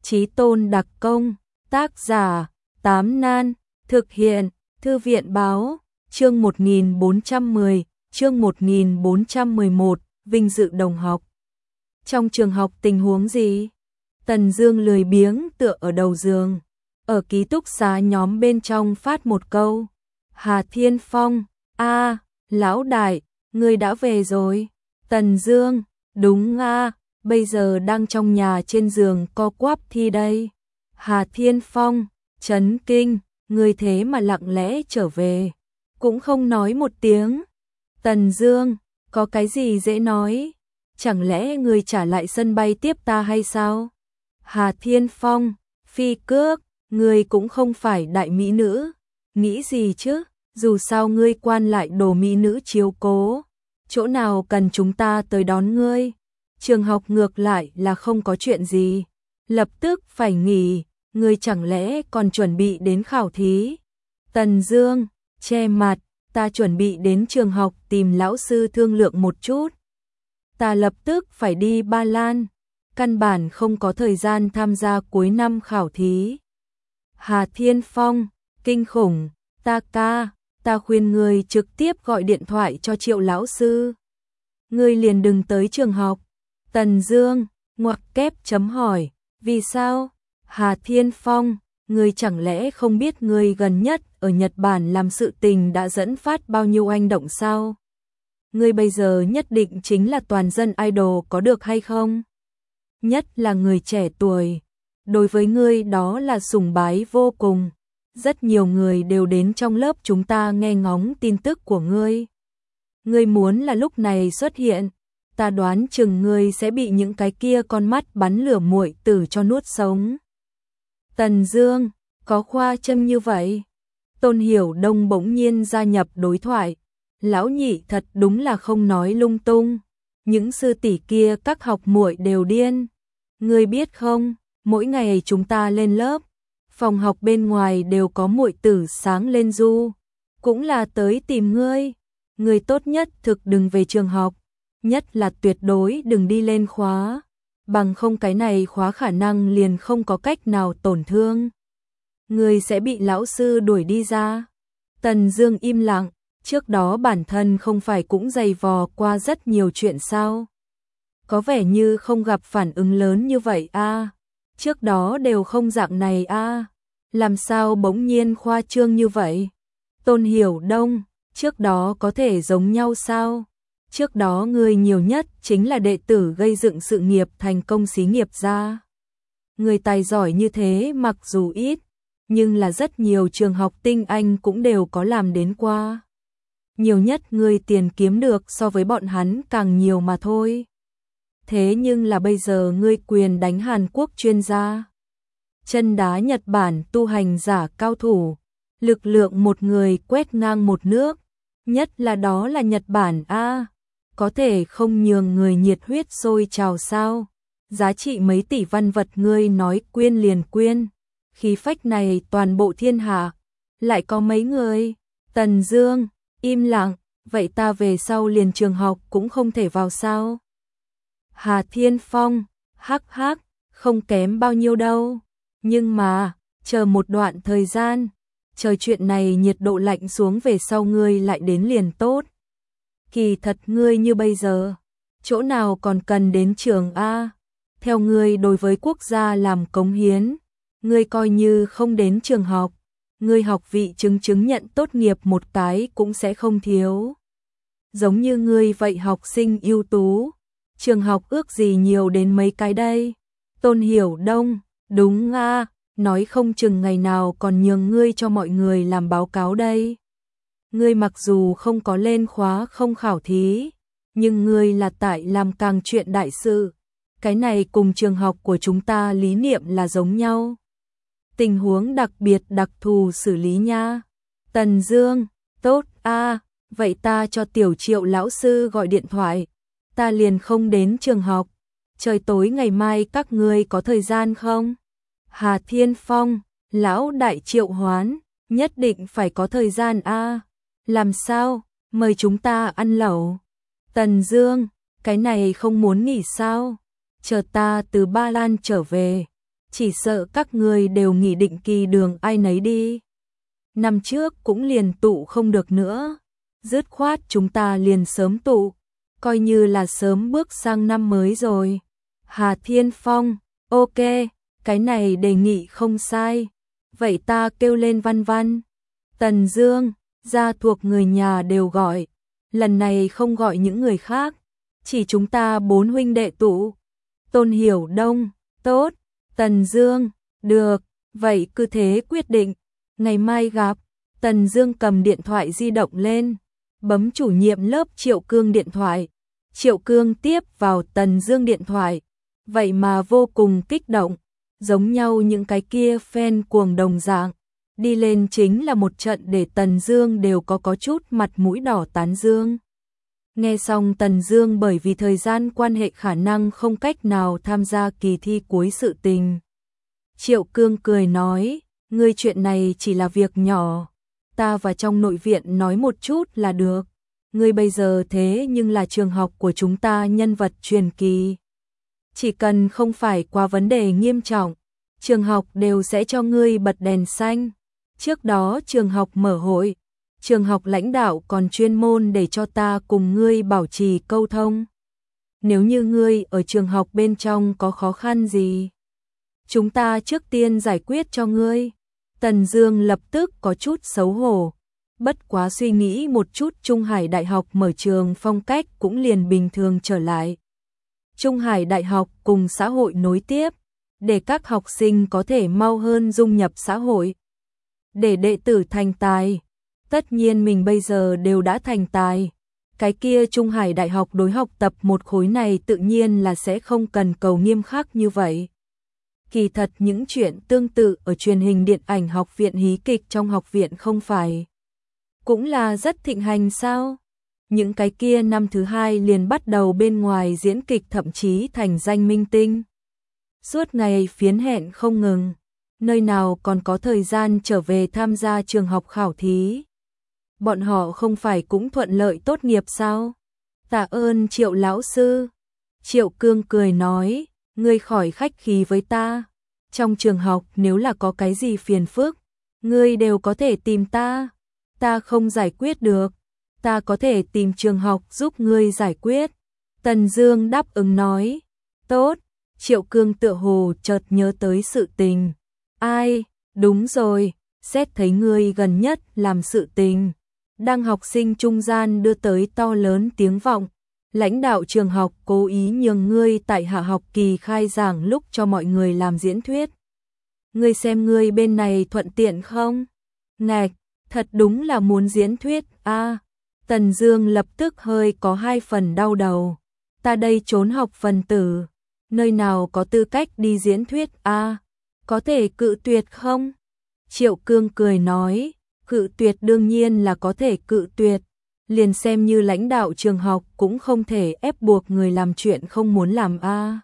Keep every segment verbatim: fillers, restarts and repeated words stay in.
Chí tôn đặc công, tác giả, Tám Nan, thực hiện, Thư viện báo, chương một nghìn bốn trăm mười, chương một nghìn bốn trăm mười một, vinh dự đồng học. Trong trường học tình huống gì? Tần Dương lười biếng tựa ở đầu giường, ở ký túc xá nhóm bên trong phát một câu. Hà Thiên Phong, a, lão đại, ngươi đã về rồi. Tần Dương, đúng a, bây giờ đang trong nhà trên giường co quắp thi đây. Hà Thiên Phong, chấn kinh, ngươi thế mà lặng lẽ trở về, cũng không nói một tiếng. Tần Dương, có cái gì dễ nói, chẳng lẽ ngươi trả lại sân bay tiếp ta hay sao? Hà Thiên Phong, phi cước, ngươi cũng không phải đại mỹ nữ, nghĩ gì chứ, dù sao ngươi quan lại đồ mỹ nữ chiếu cố, chỗ nào cần chúng ta tới đón ngươi. Trường học ngược lại là không có chuyện gì, lập tức phải nghỉ, ngươi chẳng lẽ còn chuẩn bị đến khảo thí? Tần Dương, che mặt, ta chuẩn bị đến trường học tìm lão sư thương lượng một chút. Ta lập tức phải đi Ba Lan, căn bản không có thời gian tham gia cuối năm khảo thí. Hà Thiên Phong, kinh khủng, ta ca, ta khuyên ngươi trực tiếp gọi điện thoại cho Triệu lão sư. Ngươi liền đừng tới trường học. Tần Dương, ngoặc kép chấm hỏi, vì sao? Hà Thiên Phong, ngươi chẳng lẽ không biết ngươi gần nhất ở Nhật Bản làm sự tình đã dẫn phát bao nhiêu hành động sao? Ngươi bây giờ nhất định chính là toàn dân idol có được hay không? Nhất là người trẻ tuổi, đối với ngươi đó là sùng bái vô cùng. Rất nhiều người đều đến trong lớp chúng ta nghe ngóng tin tức của ngươi. Ngươi muốn là lúc này xuất hiện, ta đoán chừng ngươi sẽ bị những cái kia con mắt bắn lửa muội tử cho nuốt sống. Tần Dương, có khoa trương như vậy? Tôn Hiểu Đông bỗng nhiên gia nhập đối thoại. Lão nhị thật đúng là không nói lung tung. Những sư tỷ kia các học muội đều điên. Ngươi biết không, mỗi ngày chúng ta lên lớp, phòng học bên ngoài đều có muội tử sáng lên du, cũng là tới tìm ngươi. Ngươi tốt nhất thực đừng về trường học, nhất là tuyệt đối đừng đi lên khóa, bằng không cái này khóa khả năng liền không có cách nào tổn thương. Ngươi sẽ bị lão sư đuổi đi ra. Tần Dương im lặng, trước đó bản thân không phải cũng dày vò qua rất nhiều chuyện sao? Có vẻ như không gặp phản ứng lớn như vậy a. À. Trước đó đều không dạng này a. À. Làm sao bỗng nhiên khoa trương như vậy? Tôn Hiểu Đông, trước đó có thể giống nhau sao? Trước đó ngươi nhiều nhất chính là đệ tử gây dựng sự nghiệp thành công xí nghiệp ra. Người tài giỏi như thế mặc dù ít, nhưng là rất nhiều trường học tinh anh cũng đều có làm đến qua. Nhiều nhất ngươi tiền kiếm được so với bọn hắn càng nhiều mà thôi. Thế nhưng là bây giờ ngươi quyền đánh Hàn Quốc chuyên gia, chân đá Nhật Bản tu hành giả cao thủ, lực lượng một người quét ngang một nước, nhất là đó là Nhật Bản a, có thể không nhường người nhiệt huyết sôi trào sao? Giá trị mấy tỷ văn vật ngươi nói quyên liền quyên, khí phách này toàn bộ thiên hạ, lại có mấy người? Tần Dương, im lặng, vậy ta về sau liền trường học cũng không thể vào sao? Hà Thiên Phong, hắc hắc, không kém bao nhiêu đâu. Nhưng mà, chờ một đoạn thời gian, chờ chuyện này nhiệt độ lạnh xuống về sau ngươi lại đến liền tốt. Kỳ thật ngươi như bây giờ, chỗ nào còn cần đến trường A? Theo ngươi đối với quốc gia làm cống hiến, ngươi coi như không đến trường học, ngươi học vị chứng chứng nhận tốt nghiệp một cái cũng sẽ không thiếu. Giống như ngươi vậy học sinh ưu tú, trường học ước gì nhiều đến mấy cái đây? Tôn Hiểu Đông, đúng a, nói không chừng ngày nào còn nhường ngươi cho mọi người làm báo cáo đây. Ngươi mặc dù không có lên khóa không khảo thí, nhưng ngươi là tại làm càng chuyện đại sự. Cái này cùng trường học của chúng ta lý niệm là giống nhau. Tình huống đặc biệt đặc thù xử lý nha. Tần Dương, tốt a, vậy ta cho tiểu Triệu lão sư gọi điện thoại. Ta liền không đến trường học. Trời tối ngày mai các ngươi có thời gian không? Hà Thiên Phong, lão đại Triệu hoán, nhất định phải có thời gian a. Làm sao? Mời chúng ta ăn lẩu. Tần Dương, cái này không muốn nghỉ sao? Chờ ta từ Ba Lan trở về, chỉ sợ các ngươi đều nghỉ định kỳ đường ai nấy đi. Năm trước cũng liền tụ không được nữa, dứt khoát chúng ta liền sớm tụ, coi như là sớm bước sang năm mới rồi. Hà Thiên Phong, ok, cái này đề nghị không sai, vậy ta kêu lên Văn Văn, Tần Dương, gia thuộc người nhà đều gọi, lần này không gọi những người khác, chỉ chúng ta bốn huynh đệ tụ. Tôn Hiểu Đông, tốt, Tần Dương, được, vậy cứ thế quyết định, ngày mai gặp. Tần Dương cầm điện thoại di động lên, bấm chủ nhiệm lớp Triệu Cương điện thoại. Triệu Cương tiếp vào Tần Dương điện thoại, vậy mà vô cùng kích động, giống nhau những cái kia fan cuồng đồng dạng, đi lên chính là một trận để Tần Dương đều có có chút mặt mũi đỏ tán dương. Nghe xong Tần Dương bởi vì thời gian quan hệ khả năng không cách nào tham gia kỳ thi cuối sự tình. Triệu Cương cười nói, ngươi chuyện này chỉ là việc nhỏ, ta và trong nội viện nói một chút là được. Ngươi bây giờ thế nhưng là trường học của chúng ta nhân vật truyền kỳ. Chỉ cần không phải qua vấn đề nghiêm trọng, trường học đều sẽ cho ngươi bật đèn xanh. Trước đó trường học mở hội, trường học lãnh đạo còn chuyên môn để cho ta cùng ngươi bảo trì câu thông. Nếu như ngươi ở trường học bên trong có khó khăn gì, chúng ta trước tiên giải quyết cho ngươi. Tần Dương lập tức có chút xấu hổ, bất quá suy nghĩ một chút Trung Hải Đại học mở trường phong cách cũng liền bình thường trở lại. Trung Hải Đại học cùng xã hội nối tiếp, để các học sinh có thể mau hơn dung nhập xã hội. Để đệ tử thành tài, tất nhiên mình bây giờ đều đã thành tài. Cái kia Trung Hải Đại học đối học tập một khối này tự nhiên là sẽ không cần cầu nghiêm khắc như vậy. Kỳ thật những chuyện tương tự ở truyền hình điện ảnh học viện hí kịch trong học viện không phải cũng là rất thịnh hành sao? Những cái kia năm thứ hai liền bắt đầu bên ngoài diễn kịch, thậm chí thành danh minh tinh. Suốt ngày phiến hẹn không ngừng, nơi nào còn có thời gian trở về tham gia trường học khảo thí. Bọn họ không phải cũng thuận lợi tốt nghiệp sao? Tạ ơn Triệu lão sư. Triệu Cương cười nói, ngươi khỏi khách khí với ta. Trong trường học nếu là có cái gì phiền phức, ngươi đều có thể tìm ta. Ta không giải quyết được, ta có thể tìm trường học giúp ngươi giải quyết. Tần Dương đáp ứng nói, tốt. Triệu Cương tựa hồ chợt nhớ tới sự tình. Ai, đúng rồi, xét thấy ngươi gần nhất làm sự tình, đang học sinh trung gian đưa tới to lớn tiếng vọng. Lãnh đạo trường học cố ý nhường ngươi tại hạ học kỳ khai giảng lúc cho mọi người làm diễn thuyết. Ngươi xem ngươi bên này thuận tiện không? Ngạch, thật đúng là muốn diễn thuyết a. À, Tần Dương lập tức hơi có hai phần đau đầu. Ta đây trốn học phần tử, nơi nào có tư cách đi diễn thuyết a? À, có thể cự tuyệt không? Triệu Cương cười nói, cự tuyệt đương nhiên là có thể cự tuyệt. Liền xem như lãnh đạo trường học cũng không thể ép buộc người làm chuyện không muốn làm a. À,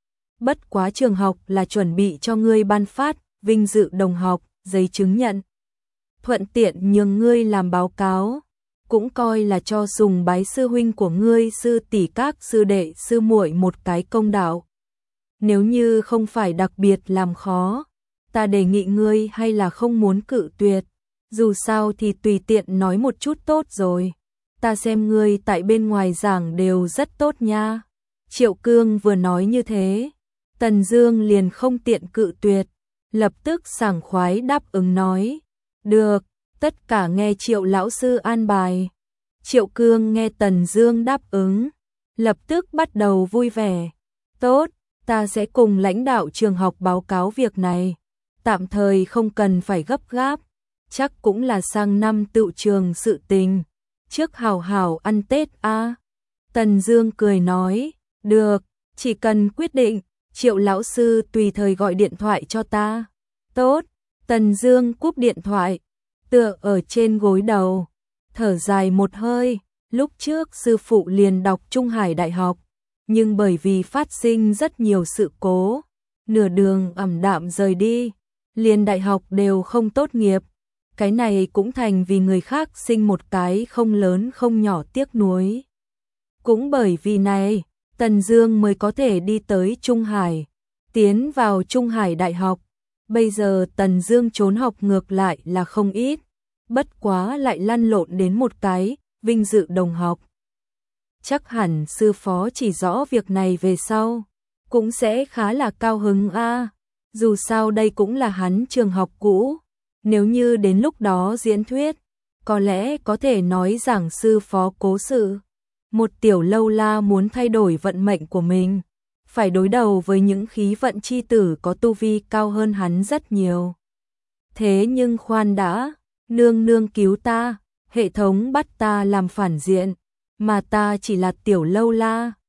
bất quá trường học là chuẩn bị cho ngươi ban phát vinh dự đồng học, giấy chứng nhận. Thuận tiện nhường ngươi làm báo cáo, cũng coi là cho sùng bái sư huynh của ngươi, sư tỷ các sư đệ sư muội một cái công đạo. Nếu như không phải đặc biệt làm khó, ta đề nghị ngươi hay là không muốn cự tuyệt, dù sao thì tùy tiện nói một chút tốt rồi. Ta xem ngươi tại bên ngoài giảng đều rất tốt nha. Triệu Cương vừa nói như thế, Tần Dương liền không tiện cự tuyệt, lập tức sảng khoái đáp ứng nói, được, tất cả nghe Triệu lão sư an bài. Triệu Cương nghe Tần Dương đáp ứng, lập tức bắt đầu vui vẻ. Tốt, ta sẽ cùng lãnh đạo trường học báo cáo việc này, tạm thời không cần phải gấp gáp, chắc cũng là sang năm tựu trường sự tình. Trước hào hào ăn Tết a. À. Tần Dương cười nói, được, chỉ cần quyết định, Triệu lão sư tùy thời gọi điện thoại cho ta. Tốt. Tần Dương cúp điện thoại, tựa ở trên gối đầu, thở dài một hơi. Lúc trước sư phụ liền đọc Trung Hải Đại học, nhưng bởi vì phát sinh rất nhiều sự cố, nửa đường ảm đạm rời đi, liền đại học đều không tốt nghiệp. Cái này cũng thành vì người khác sinh một cái không lớn không nhỏ tiếc nuối. Cũng bởi vì này, Tần Dương mới có thể đi tới Trung Hải, tiến vào Trung Hải Đại học. Bây giờ Tần Dương trốn học ngược lại là không ít, bất quá lại lăn lộn đến một cái vinh dự đồng học. Chắc hẳn sư phó chỉ rõ việc này về sau, cũng sẽ khá là cao hứng a. Dù sao đây cũng là hắn trường học cũ, nếu như đến lúc đó diễn thuyết, có lẽ có thể nói giảng sư phó cố sự. Một tiểu lâu la muốn thay đổi vận mệnh của mình, phải đối đầu với những khí vận chi tử có tu vi cao hơn hắn rất nhiều. Thế nhưng khoan đã, nương nương cứu ta, hệ thống bắt ta làm phản diện, mà ta chỉ là tiểu lâu la,